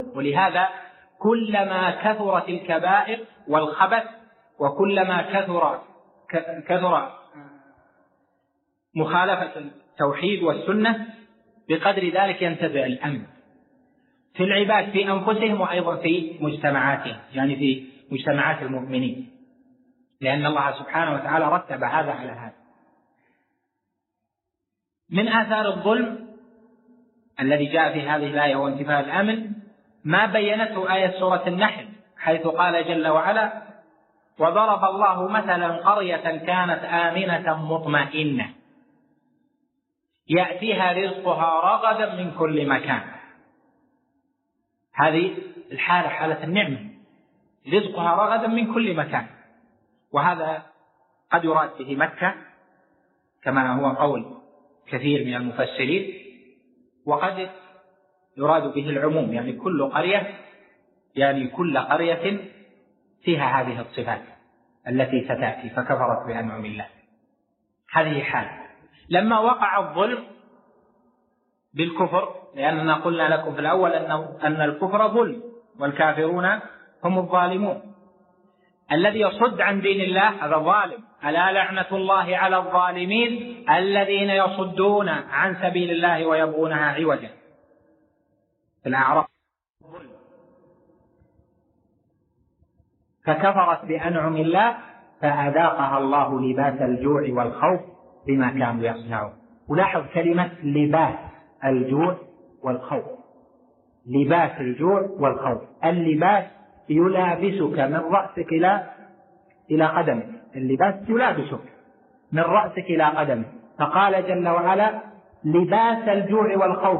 ولهذا كلما كثرت الكبائر والخبث وكلما كثر مخالفة التوحيد والسنة بقدر ذلك ينتزع الأمن في العباد في أنفسهم وأيضا في مجتمعاتهم، يعني في مجتمعات المؤمنين، لأن الله سبحانه وتعالى رتب هذا على هذا. من آثار الظلم الذي جاء في هذه الآية وانتفاء الأمن ما بينته آية سورة النحل، حيث قال جل وعلا: وضرب الله مثلا قرية كانت آمنة مطمئنة يأتيها رزقها رغدا من كل مكان. هذه الحالة، حالة النعمة، رزقها رغدا من كل مكان، وهذا قد يراد به مكة كما هو قول كثير من المفسرين، وقد يراد به العموم، يعني كل قرية، يعني كل قرية فيها هذه الصفات التي ستأتي فكفرت بأنعم الله. هذه حال. لما وقع الظلم بالكفر، لأننا قلنا لكم في الأول أن الكفر ظلم والكافرون هم الظالمون، الذي يصد عن دين الله هذا ظالم. ألا لعنة الله على الظالمين الذين يصدون عن سبيل الله ويبغونها عوجا. في الأعراف فكفرت بأنعم الله فأذاقها الله لباس الجوع والخوف بما كانوا يصنعون. ولاحظ كلمة لباس الجوع والخوف، لباس الجوع والخوف. اللباس يلابسك من رأسك إلى قدمك، اللباس يلابسك من رأسك إلى قدمك. فقال جل وعلا: لباس الجوع والخوف